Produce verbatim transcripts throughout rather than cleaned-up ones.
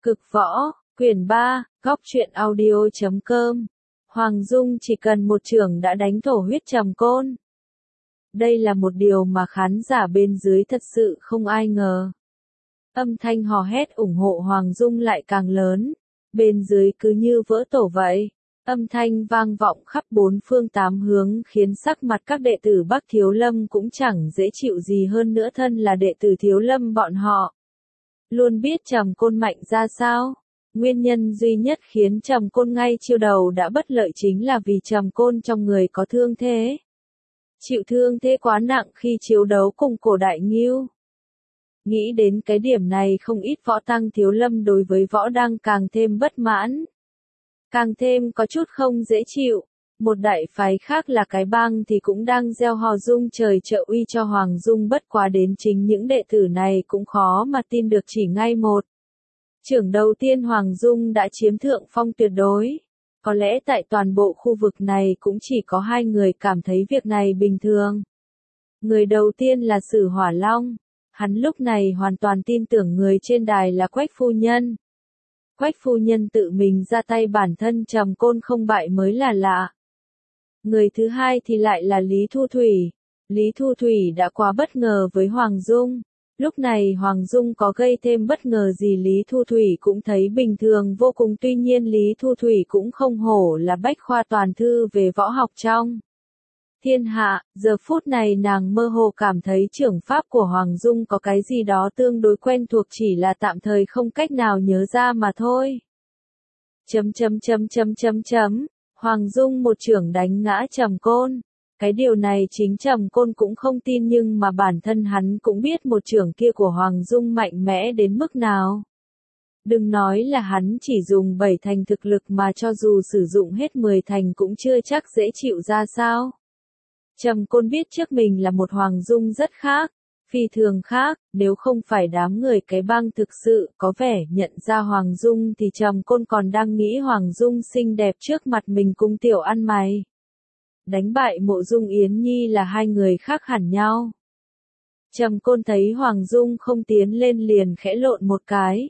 Cực võ, quyển ba, góc truyện audio chấm com. Hoàng Dung chỉ cần một chưởng đã đánh thổ huyết Trầm Côn. Đây là một điều mà khán giả bên dưới thật sự không ai ngờ. Âm thanh hò hét ủng hộ Hoàng Dung lại càng lớn, bên dưới cứ như vỡ tổ vậy. Âm thanh vang vọng khắp bốn phương tám hướng khiến sắc mặt các đệ tử Bắc Thiếu Lâm cũng chẳng dễ chịu gì hơn nữa, thân là đệ tử Thiếu Lâm bọn họ luôn biết Trầm Côn mạnh ra sao. Nguyên nhân duy nhất khiến Trầm Côn ngay chiêu đầu đã bất lợi chính là vì Trầm Côn trong người có thương thế. Chịu thương thế quá nặng khi chiến đấu cùng Cổ Đại Ngưu. Nghĩ đến cái điểm này không ít võ tăng Thiếu Lâm đối với võ đăng càng thêm bất mãn. Càng thêm có chút không dễ chịu. Một đại phái khác là cái bang thì cũng đang gieo hò dung trời trợ uy cho Hoàng Dung, bất quá đến chính những đệ tử này cũng khó mà tin được chỉ ngay một chưởng đầu tiên Hoàng Dung đã chiếm thượng phong tuyệt đối. Có lẽ tại toàn bộ khu vực này cũng chỉ có hai người cảm thấy việc này bình thường. Người đầu tiên là Sử Hỏa Long. Hắn lúc này hoàn toàn tin tưởng người trên đài là Quách phu nhân. Quách phu nhân tự mình ra tay, bản thân Trầm Côn không bại mới là lạ. Người thứ hai thì lại là Lý Thu Thủy. Lý Thu Thủy đã quá bất ngờ với Hoàng Dung. Lúc này Hoàng Dung có gây thêm bất ngờ gì Lý Thu Thủy cũng thấy bình thường vô cùng, tuy nhiên Lý Thu Thủy cũng không hổ là bách khoa toàn thư về võ học trong thiên hạ. Giờ phút này nàng mơ hồ cảm thấy chưởng pháp của Hoàng Dung có cái gì đó tương đối quen thuộc, chỉ là tạm thời không cách nào nhớ ra mà thôi. Chấm chấm chấm chấm chấm chấm. Hoàng Dung một chưởng đánh ngã Trầm Côn. Cái điều này chính Trầm Côn cũng không tin, nhưng mà bản thân hắn cũng biết một chưởng kia của Hoàng Dung mạnh mẽ đến mức nào. Đừng nói là hắn chỉ dùng bảy thành thực lực mà cho dù sử dụng hết mười thành cũng chưa chắc dễ chịu ra sao. Trầm Côn biết trước mình là một Hoàng Dung rất khác, phi thường khác, nếu không phải đám người cái bang thực sự có vẻ nhận ra Hoàng Dung thì Trầm Côn còn đang nghĩ Hoàng Dung xinh đẹp trước mặt mình cùng tiểu ăn mày. Đánh bại Mộ Dung Yến Nhi là hai người khác hẳn nhau. Trầm Côn thấy Hoàng Dung không tiến lên liền khẽ lộn một cái.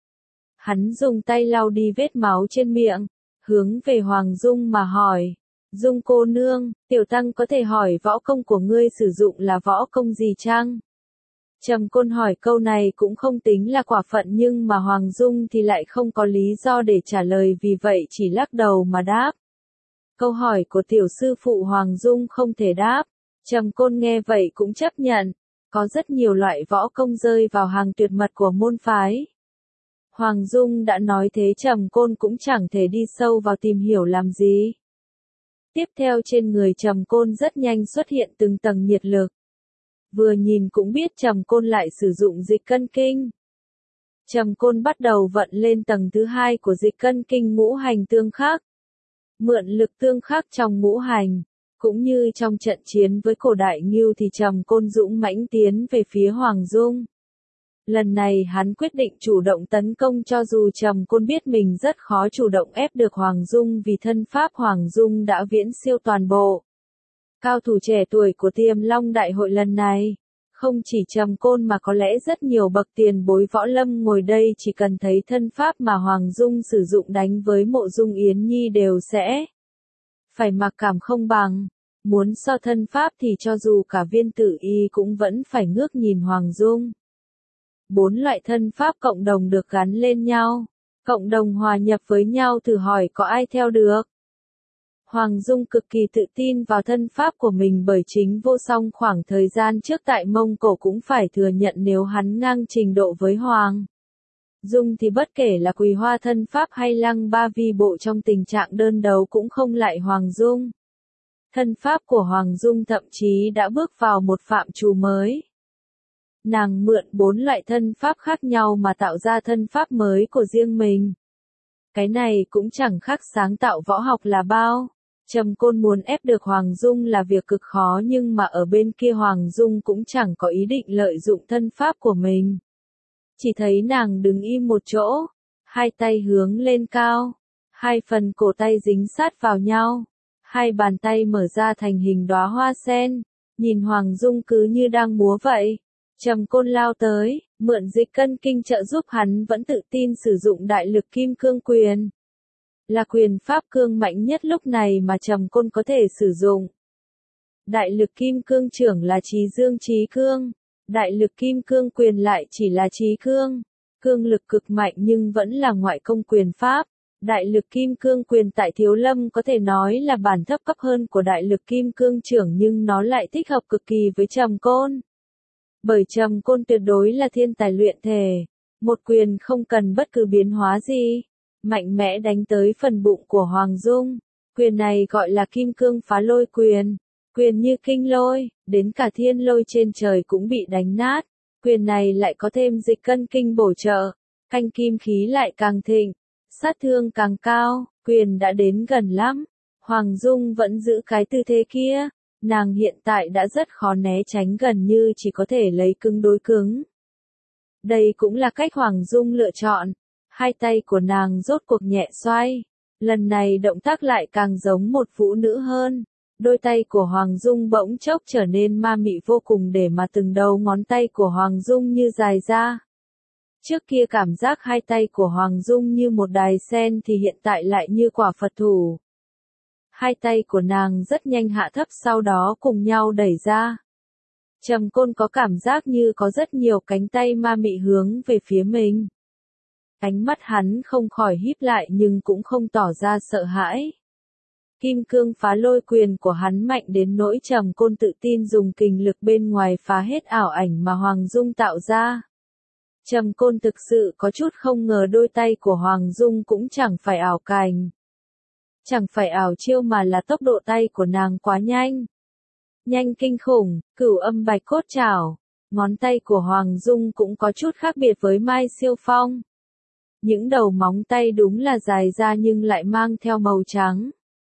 Hắn dùng tay lau đi vết máu trên miệng, hướng về Hoàng Dung mà hỏi. Dung cô nương, tiểu tăng có thể hỏi võ công của ngươi sử dụng là võ công gì chăng? Trầm Côn hỏi câu này cũng không tính là quả phận, nhưng mà Hoàng Dung thì lại không có lý do để trả lời, vì vậy chỉ lắc đầu mà đáp. Câu hỏi của tiểu sư phụ Hoàng Dung không thể đáp. Trầm Côn nghe vậy cũng chấp nhận. Có rất nhiều loại võ công rơi vào hàng tuyệt mật của môn phái. Hoàng Dung đã nói thế, Trầm Côn cũng chẳng thể đi sâu vào tìm hiểu làm gì. Tiếp theo trên người Trầm Côn rất nhanh xuất hiện từng tầng nhiệt lực. Vừa nhìn cũng biết Trầm Côn lại sử dụng dịch cân kinh. Trầm Côn bắt đầu vận lên tầng thứ hai của dịch cân kinh, ngũ hành tương khắc. Mượn lực tương khắc trong ngũ hành, cũng như trong trận chiến với Cổ Đại Ngưu thì Trầm Côn dũng mãnh tiến về phía Hoàng Dung. Lần này hắn quyết định chủ động tấn công, cho dù Trầm Côn biết mình rất khó chủ động ép được Hoàng Dung vì thân pháp Hoàng Dung đã viễn siêu toàn bộ cao thủ trẻ tuổi của Tiềm Long Đại hội lần này. Không chỉ Trầm Côn mà có lẽ rất nhiều bậc tiền bối võ lâm ngồi đây chỉ cần thấy thân pháp mà Hoàng Dung sử dụng đánh với Mộ Dung Yến Nhi đều sẽ phải mặc cảm không bằng. Muốn so thân pháp thì cho dù cả Viên Tử Y cũng vẫn phải ngước nhìn Hoàng Dung. Bốn loại thân pháp cộng đồng được gắn lên nhau, cộng đồng hòa nhập với nhau, thử hỏi có ai theo được. Hoàng Dung cực kỳ tự tin vào thân pháp của mình, bởi chính vô song khoảng thời gian trước tại Mông Cổ cũng phải thừa nhận nếu hắn ngang trình độ với Hoàng Dung thì bất kể là Quỳ Hoa thân pháp hay Lăng Ba Vi bộ trong tình trạng đơn đấu cũng không lại Hoàng Dung. Thân pháp của Hoàng Dung thậm chí đã bước vào một phạm trù mới. Nàng mượn bốn loại thân pháp khác nhau mà tạo ra thân pháp mới của riêng mình. Cái này cũng chẳng khác sáng tạo võ học là bao. Trầm Côn muốn ép được Hoàng Dung là việc cực khó, nhưng mà ở bên kia Hoàng Dung cũng chẳng có ý định lợi dụng thân pháp của mình. Chỉ thấy nàng đứng im một chỗ, hai tay hướng lên cao, hai phần cổ tay dính sát vào nhau, hai bàn tay mở ra thành hình đóa hoa sen, nhìn Hoàng Dung cứ như đang múa vậy. Trầm Côn lao tới, mượn dịch cân kinh trợ giúp hắn vẫn tự tin sử dụng đại lực kim cương quyền. Là quyền pháp cương mạnh nhất lúc này mà Trầm Côn có thể sử dụng. Đại lực kim cương trưởng là chí dương chí cương, đại lực kim cương quyền lại chỉ là chí cương. Cương lực cực mạnh nhưng vẫn là ngoại công quyền pháp. Đại lực kim cương quyền tại Thiếu Lâm có thể nói là bản thấp cấp hơn của đại lực kim cương trưởng nhưng nó lại thích hợp cực kỳ với Trầm Côn. Bởi Trầm Côn tuyệt đối là thiên tài luyện thể, một quyền không cần bất cứ biến hóa gì, mạnh mẽ đánh tới phần bụng của Hoàng Dung. Quyền này gọi là kim cương phá lôi quyền, quyền như kinh lôi, đến cả thiên lôi trên trời cũng bị đánh nát. Quyền này lại có thêm dịch cân kinh bổ trợ, canh kim khí lại càng thịnh, sát thương càng cao, quyền đã đến gần lắm. Hoàng Dung vẫn giữ cái tư thế kia, nàng hiện tại đã rất khó né tránh, gần như chỉ có thể lấy cứng đối cứng. Đây cũng là cách Hoàng Dung lựa chọn, hai tay của nàng rốt cuộc nhẹ xoay, lần này động tác lại càng giống một phụ nữ hơn. Đôi tay của Hoàng Dung bỗng chốc trở nên ma mị vô cùng để mà từng đầu ngón tay của Hoàng Dung như dài ra. Trước kia cảm giác hai tay của Hoàng Dung như một đài sen thì hiện tại lại như quả Phật thủ. Hai tay của nàng rất nhanh hạ thấp sau đó cùng nhau đẩy ra. Trầm Côn có cảm giác như có rất nhiều cánh tay ma mị hướng về phía mình. Ánh mắt hắn không khỏi híp lại nhưng cũng không tỏ ra sợ hãi. Kim cương phá lôi quyền của hắn mạnh đến nỗi Trầm Côn tự tin dùng kình lực bên ngoài phá hết ảo ảnh mà Hoàng Dung tạo ra. Trầm Côn thực sự có chút không ngờ đôi tay của Hoàng Dung cũng chẳng phải ảo cành. Chẳng phải ảo chiêu mà là tốc độ tay của nàng quá nhanh. Nhanh kinh khủng, cửu âm bạch cốt trảo. Ngón tay của Hoàng Dung cũng có chút khác biệt với Mai Siêu Phong. Những đầu móng tay đúng là dài ra nhưng lại mang theo màu trắng.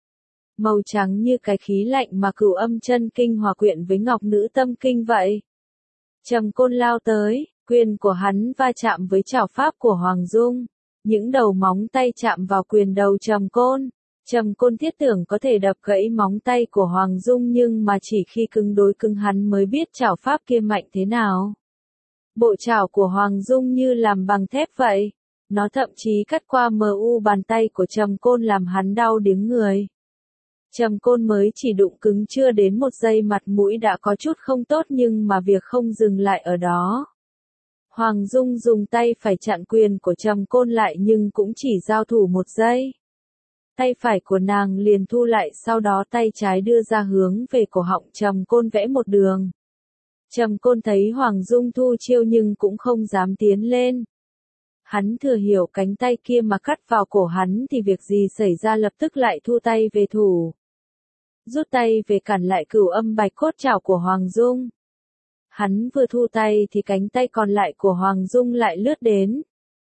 Màu trắng như cái khí lạnh mà cửu âm chân kinh hòa quyện với ngọc nữ tâm kinh vậy. Trầm Côn lao tới, quyền của hắn va chạm với trảo pháp của Hoàng Dung. Những đầu móng tay chạm vào quyền đầu Trầm Côn. Trầm Côn thiết tưởng có thể đập gãy móng tay của Hoàng Dung nhưng mà chỉ khi cứng đối cứng hắn mới biết trảo pháp kia mạnh thế nào. Bộ trảo của Hoàng Dung như làm bằng thép vậy. Nó thậm chí cắt qua mờ u bàn tay của Trầm Côn làm hắn đau điếng người. Trầm Côn mới chỉ đụng cứng chưa đến một giây mặt mũi đã có chút không tốt nhưng mà việc không dừng lại ở đó. Hoàng Dung dùng tay phải chặn quyền của Trầm Côn lại nhưng cũng chỉ giao thủ một giây. Tay phải của nàng liền thu lại sau đó tay trái đưa ra hướng về cổ họng Trầm Côn vẽ một đường. Trầm Côn thấy Hoàng Dung thu chiêu nhưng cũng không dám tiến lên. Hắn thừa hiểu cánh tay kia mà cắt vào cổ hắn thì việc gì xảy ra lập tức lại thu tay về thủ. Rút tay về cản lại cửu âm bạch cốt trảo của Hoàng Dung. Hắn vừa thu tay thì cánh tay còn lại của Hoàng Dung lại lướt đến.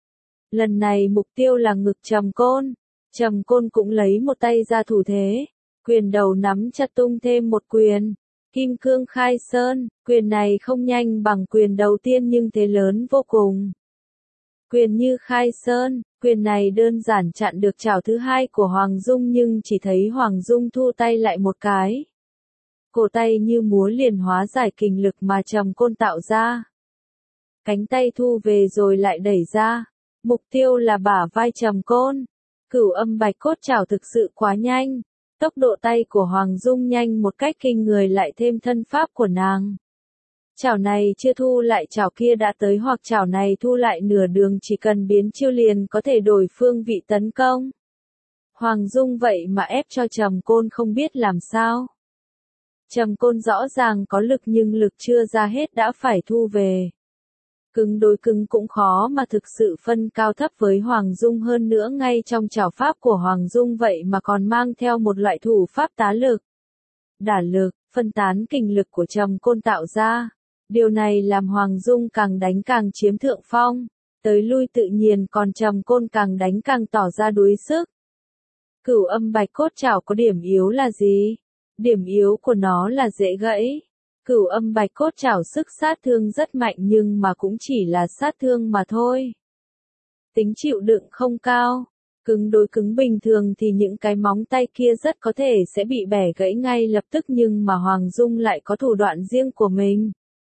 Lần này mục tiêu là ngực Trầm Côn. Trầm Côn cũng lấy một tay ra thủ thế. Quyền đầu nắm chặt tung thêm một quyền. Kim cương khai sơn, quyền này không nhanh bằng quyền đầu tiên nhưng thế lớn vô cùng. Quyền như khai sơn, quyền này đơn giản chặn được chảo thứ hai của Hoàng Dung nhưng chỉ thấy Hoàng Dung thu tay lại một cái. Cổ tay như múa liền hóa giải kình lực mà Trầm Côn tạo ra. Cánh tay thu về rồi lại đẩy ra. Mục tiêu là bả vai Trầm Côn. Cửu âm bạch cốt trảo thực sự quá nhanh. Tốc độ tay của Hoàng Dung nhanh một cách kinh người lại thêm thân pháp của nàng. Chảo này chưa thu lại chảo kia đã tới hoặc chảo này thu lại nửa đường chỉ cần biến chiêu liền có thể đổi phương vị tấn công. Hoàng Dung vậy mà ép cho Trầm Côn không biết làm sao. Trầm Côn rõ ràng có lực nhưng lực chưa ra hết đã phải thu về. Cứng đối cứng cũng khó mà thực sự phân cao thấp với Hoàng Dung hơn nữa ngay trong chảo pháp của Hoàng Dung vậy mà còn mang theo một loại thủ pháp tá lực. Đả lực, phân tán kình lực của Trầm Côn tạo ra. Điều này làm Hoàng Dung càng đánh càng chiếm thượng phong. Tới lui tự nhiên còn Trầm Côn càng đánh càng tỏ ra đuối sức. Cửu âm bạch cốt trảo có điểm yếu là gì? Điểm yếu của nó là dễ gãy. Cửu âm bạch cốt trảo sức sát thương rất mạnh nhưng mà cũng chỉ là sát thương mà thôi. Tính chịu đựng không cao. Cứng đối cứng bình thường thì những cái móng tay kia rất có thể sẽ bị bẻ gãy ngay lập tức nhưng mà Hoàng Dung lại có thủ đoạn riêng của mình.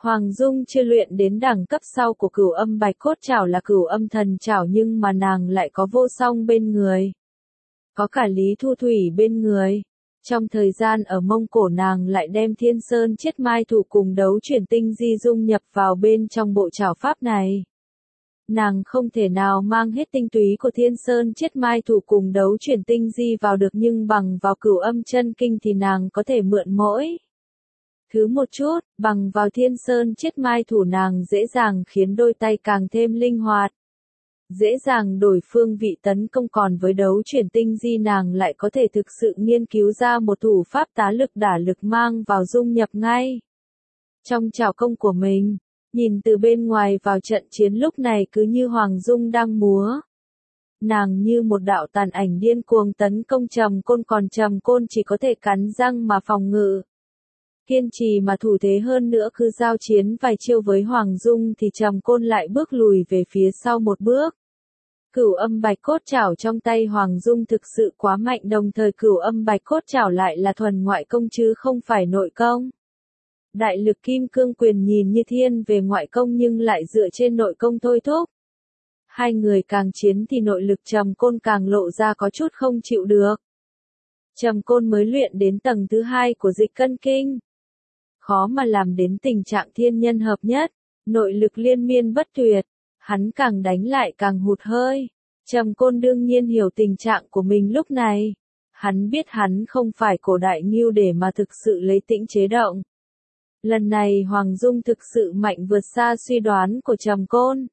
Hoàng Dung chưa luyện đến đẳng cấp sau của Cửu Âm Bạch Cốt Trảo là Cửu Âm Thần Trảo, nhưng mà nàng lại có Vô Song bên người. Có cả Lý Thu Thủy bên người. Trong thời gian ở Mông Cổ nàng lại đem Thiên Sơn Chiết Mai Thủ cùng Đấu Chuyển Tinh Di dung nhập vào bên trong bộ trảo pháp này. Nàng không thể nào mang hết tinh túy của Thiên Sơn Chiết Mai Thủ cùng Đấu Chuyển Tinh Di vào được, nhưng bằng vào Cửu Âm Chân Kinh thì nàng có thể mượn mỗi thứ một chút, bằng vào Thiên Sơn Chiết Mai Thủ nàng dễ dàng khiến đôi tay càng thêm linh hoạt. Dễ dàng đổi phương vị tấn công, còn với Đấu Chuyển Tinh Di nàng lại có thể thực sự nghiên cứu ra một thủ pháp tá lực đả lực mang vào dung nhập ngay trong trảo công của mình. Nhìn từ bên ngoài vào trận chiến lúc này cứ như Hoàng Dung đang múa. Nàng như một đạo tàn ảnh điên cuồng tấn công Trầm Côn, còn Trầm Côn chỉ có thể cắn răng mà phòng ngự. Kiên trì mà thủ thế, hơn nữa cứ giao chiến vài chiêu với Hoàng Dung thì Trầm Côn lại bước lùi về phía sau một bước. Cửu Âm Bạch Cốt Trảo trong tay Hoàng Dung thực sự quá mạnh, đồng thời Cửu Âm Bạch Cốt Trảo lại là thuần ngoại công chứ không phải nội công. Đại lực Kim Cương Quyền nhìn như thiên về ngoại công nhưng lại dựa trên nội công thôi thúc. Hai người càng chiến thì nội lực Trầm Côn càng lộ ra có chút không chịu được. Trầm Côn mới luyện đến tầng thứ hai của Dịch Cân Kinh. Khó mà làm đến tình trạng thiên nhân hợp nhất, nội lực liên miên bất tuyệt, hắn càng đánh lại càng hụt hơi. Trầm Côn đương nhiên hiểu tình trạng của mình lúc này. Hắn biết hắn không phải cổ đại ngưu để mà thực sự lấy tĩnh chế động. Lần này Hoàng Dung thực sự mạnh vượt xa suy đoán của Trầm Côn.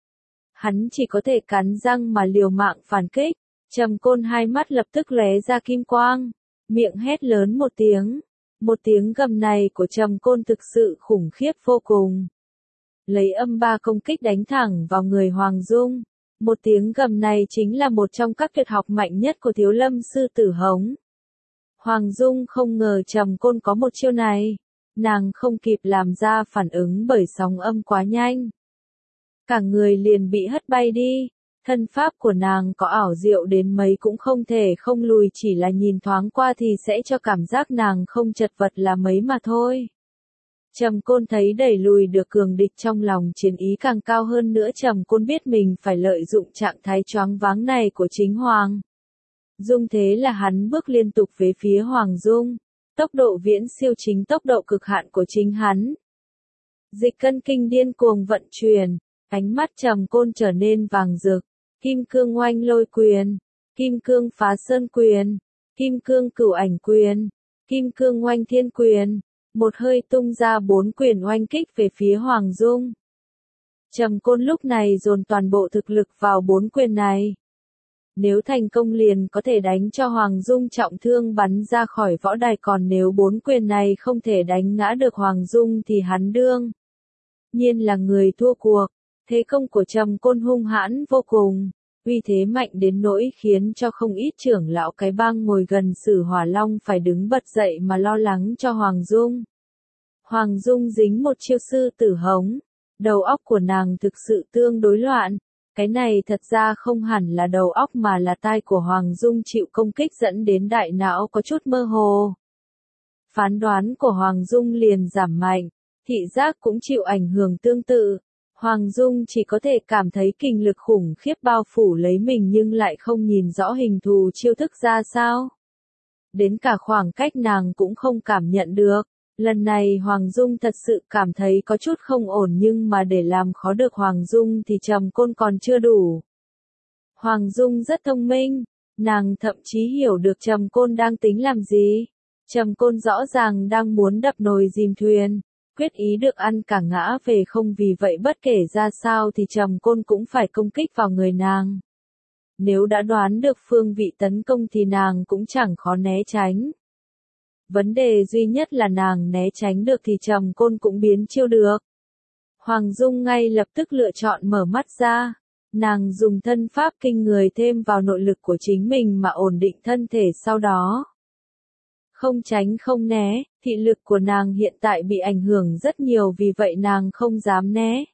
Hắn chỉ có thể cắn răng mà liều mạng phản kích. Trầm Côn hai mắt lập tức lóe ra kim quang, miệng hét lớn một tiếng. Một tiếng gầm này của Trầm Côn thực sự khủng khiếp vô cùng. Lấy âm ba công kích đánh thẳng vào người Hoàng Dung. Một tiếng gầm này chính là một trong các tuyệt học mạnh nhất của Thiếu Lâm Sư Tử Hống. Hoàng Dung không ngờ Trầm Côn có một chiêu này. Nàng không kịp làm ra phản ứng bởi sóng âm quá nhanh. Cả người liền bị hất bay đi. Thân pháp của nàng có ảo diệu đến mấy cũng không thể không lùi, chỉ là nhìn thoáng qua thì sẽ cho cảm giác nàng không chật vật là mấy mà thôi. Trầm Côn thấy đẩy lùi được cường địch, trong lòng chiến ý càng cao hơn nữa. Trầm Côn biết mình phải lợi dụng trạng thái choáng váng này của chính Hoàng Dung, thế là hắn bước liên tục về phía Hoàng Dung. Tốc độ viễn siêu chính tốc độ cực hạn của chính hắn. Dịch Cân Kinh điên cuồng vận chuyển, ánh mắt Trầm Côn trở nên vàng rực. Kim Cương Oanh Lôi Quyền, Kim Cương Phá Sơn Quyền, Kim Cương Cửu Ảnh Quyền, Kim Cương Oanh Thiên Quyền, một hơi tung ra bốn quyền oanh kích về phía Hoàng Dung. Trầm Côn lúc này dồn toàn bộ thực lực vào bốn quyền này. Nếu thành công liền có thể đánh cho Hoàng Dung trọng thương bắn ra khỏi võ đài, còn nếu bốn quyền này không thể đánh ngã được Hoàng Dung thì hắn đương nhiên là người thua cuộc. Thế công của Trầm Côn hung hãn vô cùng, uy thế mạnh đến nỗi khiến cho không ít trưởng lão cái bang ngồi gần Sử Hỏa Long phải đứng bật dậy mà lo lắng cho Hoàng Dung. Hoàng Dung dính một chiêu Sư Tử Hống, đầu óc của nàng thực sự tương đối loạn. Cái này thật ra không hẳn là đầu óc mà là tai của Hoàng Dung chịu công kích dẫn đến đại não có chút mơ hồ. Phán đoán của Hoàng Dung liền giảm mạnh, thị giác cũng chịu ảnh hưởng tương tự. Hoàng Dung chỉ có thể cảm thấy kình lực khủng khiếp bao phủ lấy mình nhưng lại không nhìn rõ hình thù chiêu thức ra sao. Đến cả khoảng cách nàng cũng không cảm nhận được. Lần này Hoàng Dung thật sự cảm thấy có chút không ổn, nhưng mà để làm khó được Hoàng Dung thì Trầm Côn còn chưa đủ. Hoàng Dung rất thông minh, nàng thậm chí hiểu được Trầm Côn đang tính làm gì. Trầm Côn rõ ràng đang muốn đập nồi dìm thuyền, quyết ý được ăn cả ngã về không, vì vậy bất kể ra sao thì Trầm Côn cũng phải công kích vào người nàng. Nếu đã đoán được phương vị tấn công thì nàng cũng chẳng khó né tránh. Vấn đề duy nhất là nàng né tránh được thì Trầm Côn cũng biến chiêu được. Hoàng Dung ngay lập tức lựa chọn mở mắt ra. Nàng dùng thân pháp kinh người thêm vào nội lực của chính mình mà ổn định thân thể, sau đó không tránh không né. Thị lực của nàng hiện tại bị ảnh hưởng rất nhiều, vì vậy nàng không dám né.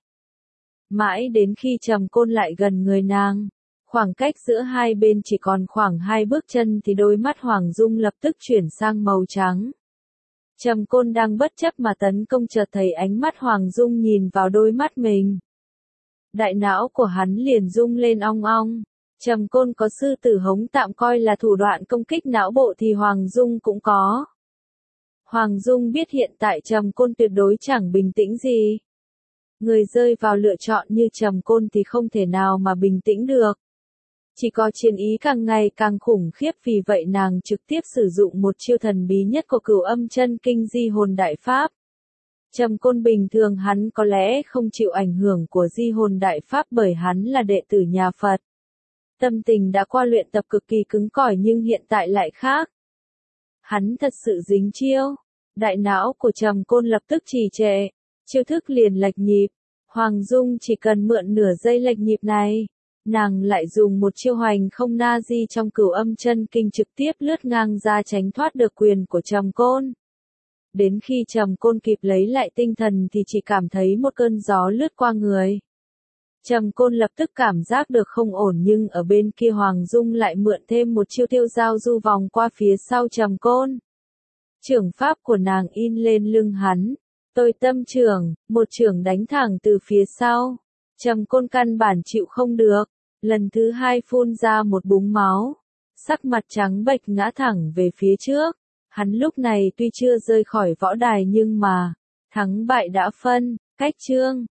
Mãi đến khi Trầm Côn lại gần người nàng, khoảng cách giữa hai bên chỉ còn khoảng hai bước chân thì đôi mắt Hoàng Dung lập tức chuyển sang màu trắng. Trầm Côn đang bất chấp mà tấn công chợt thấy ánh mắt Hoàng Dung nhìn vào đôi mắt mình. Đại não của hắn liền rung lên ong ong. Trầm Côn có sư tử hống tạm coi là thủ đoạn công kích não bộ thì Hoàng Dung cũng có. Hoàng Dung biết hiện tại Trầm Côn tuyệt đối chẳng bình tĩnh gì. Người rơi vào lựa chọn như Trầm Côn thì không thể nào mà bình tĩnh được. Chỉ có chiến ý càng ngày càng khủng khiếp, vì vậy nàng trực tiếp sử dụng một chiêu thần bí nhất của Cửu Âm Chân Kinh Di Hồn Đại Pháp. Trầm Côn bình thường hắn có lẽ không chịu ảnh hưởng của Di Hồn Đại Pháp bởi hắn là đệ tử nhà Phật. Tâm tình đã qua luyện tập cực kỳ cứng cỏi nhưng hiện tại lại khác. Hắn thật sự dính chiêu. Đại não của Trầm Côn lập tức trì trệ. Chiêu thức liền lệch nhịp. Hoàng Dung chỉ cần mượn nửa giây lệch nhịp này. Nàng lại dùng một chiêu hoành không na di trong Cửu Âm Chân Kinh trực tiếp lướt ngang ra tránh thoát được quyền của Trầm Côn. Đến khi Trầm Côn kịp lấy lại tinh thần thì chỉ cảm thấy một cơn gió lướt qua người. Trầm Côn lập tức cảm giác được không ổn nhưng ở bên kia Hoàng Dung lại mượn thêm một chiêu tiêu giao du vòng qua phía sau Trầm Côn. Chưởng pháp của nàng in lên lưng hắn. Tôi tâm chưởng, một chưởng đánh thẳng từ phía sau. Trầm Côn căn bản chịu không được. Lần thứ hai phun ra một búng máu. Sắc mặt trắng bệch ngã thẳng về phía trước. Hắn lúc này tuy chưa rơi khỏi võ đài nhưng mà thắng bại đã phân, cách chương.